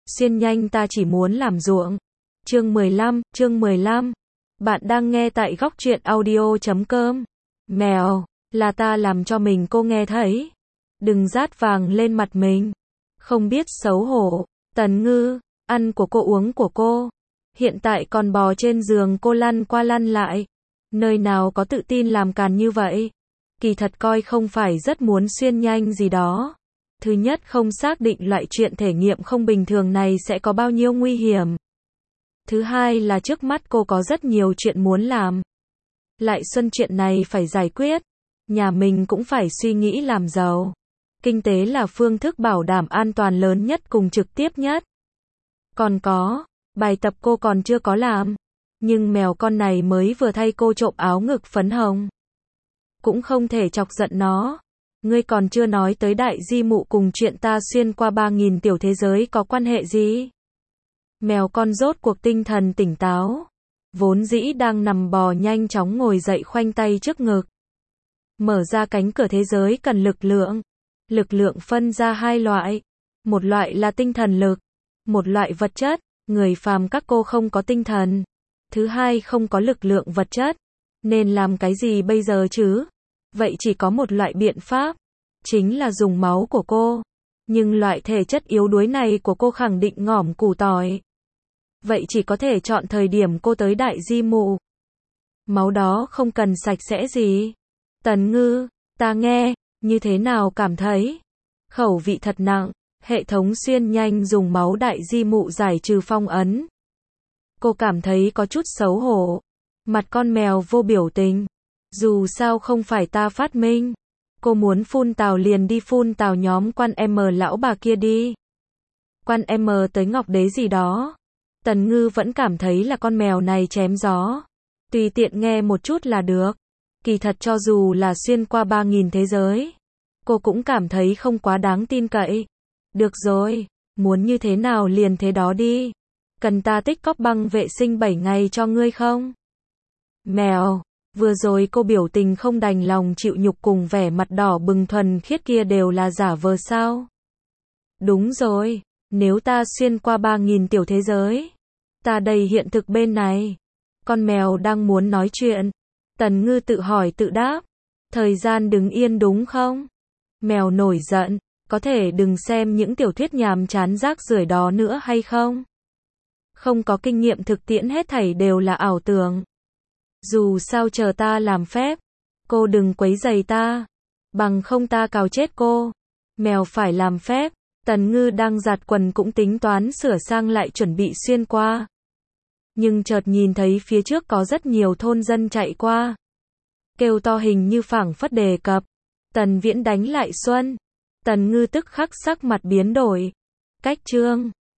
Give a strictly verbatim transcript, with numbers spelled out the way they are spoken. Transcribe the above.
xuyên nhanh ta chỉ muốn làm ruộng. Chương mười lăm, chương mười lăm. Bạn đang nghe tại góc truyện audio chấm com. Mèo, là ta làm cho mình cô nghe thấy. Đừng rát vàng lên mặt mình. Không biết xấu hổ. Tần Ngư, ăn của cô uống của cô. Hiện tại còn bò trên giường cô lăn qua lăn lại. Nơi nào có tự tin làm càn như vậy. Kỳ thật coi không phải rất muốn xuyên nhanh gì đó. Thứ nhất không xác định loại chuyện thể nghiệm không bình thường này sẽ có bao nhiêu nguy hiểm. Thứ hai là trước mắt cô có rất nhiều chuyện muốn làm. Lại xuân chuyện này phải giải quyết. Nhà mình cũng phải suy nghĩ làm giàu. Kinh tế là phương thức bảo đảm an toàn lớn nhất cùng trực tiếp nhất. Còn có, bài tập cô còn chưa có làm. Nhưng mèo con này mới vừa thay cô trộm áo ngực phấn hồng. Cũng không thể chọc giận nó. Ngươi còn chưa nói tới đại di mụ cùng chuyện ta xuyên qua ba nghìn tiểu thế giới có quan hệ gì? Mèo con rốt cuộc tinh thần tỉnh táo. Vốn dĩ đang nằm bò nhanh chóng ngồi dậy khoanh tay trước ngực. Mở ra cánh cửa thế giới cần lực lượng. Lực lượng phân ra hai loại. Một loại là tinh thần lực. Một loại vật chất. Người phàm các cô không có tinh thần. Thứ hai không có lực lượng vật chất. Nên làm cái gì bây giờ chứ? Vậy chỉ có một loại biện pháp. Chính là dùng máu của cô. Nhưng loại thể chất yếu đuối này của cô khẳng định ngỏm củ tỏi. Vậy chỉ có thể chọn thời điểm cô tới đại di mụ. Máu đó không cần sạch sẽ gì. Tần Ngư, ta nghe, như thế nào cảm thấy? Khẩu vị thật nặng, hệ thống xuyên nhanh dùng máu đại di mụ giải trừ phong ấn. Cô cảm thấy có chút xấu hổ. Mặt con mèo vô biểu tình. Dù sao không phải ta phát minh. Cô muốn phun tào liền đi phun tào nhóm quan M lão bà kia đi. Quan M tới Ngọc Đế gì đó. Tần Ngư vẫn cảm thấy là con mèo này chém gió. Tùy tiện nghe một chút là được. Kỳ thật cho dù là xuyên qua ba nghìn thế giới. Cô cũng cảm thấy không quá đáng tin cậy. Được rồi, muốn như thế nào liền thế đó đi. Cần ta tích cóp băng vệ sinh bảy ngày cho ngươi không? Mèo, vừa rồi cô biểu tình không đành lòng chịu nhục cùng vẻ mặt đỏ bừng thuần khiết kia đều là giả vờ sao? Đúng rồi, nếu ta xuyên qua ba nghìn tiểu thế giới, ta đây hiện thực bên này. Con mèo đang muốn nói chuyện. Tần Ngư tự hỏi tự đáp. Thời gian đứng yên đúng không? Mèo nổi giận, có thể đừng xem những tiểu thuyết nhàm chán rác rưởi đó nữa hay không? Không có kinh nghiệm thực tiễn hết thảy đều là ảo tưởng. Dù sao chờ ta làm phép, cô đừng quấy rầy ta, bằng không ta cào chết cô. Mèo phải làm phép, Tần Ngư đang giặt quần cũng tính toán sửa sang lại chuẩn bị xuyên qua. Nhưng chợt nhìn thấy phía trước có rất nhiều thôn dân chạy qua. Kêu to hình như phảng phất đề cập. Tần Viễn đánh lại Xuân. Tần Ngư tức khắc sắc mặt biến đổi. Cách chương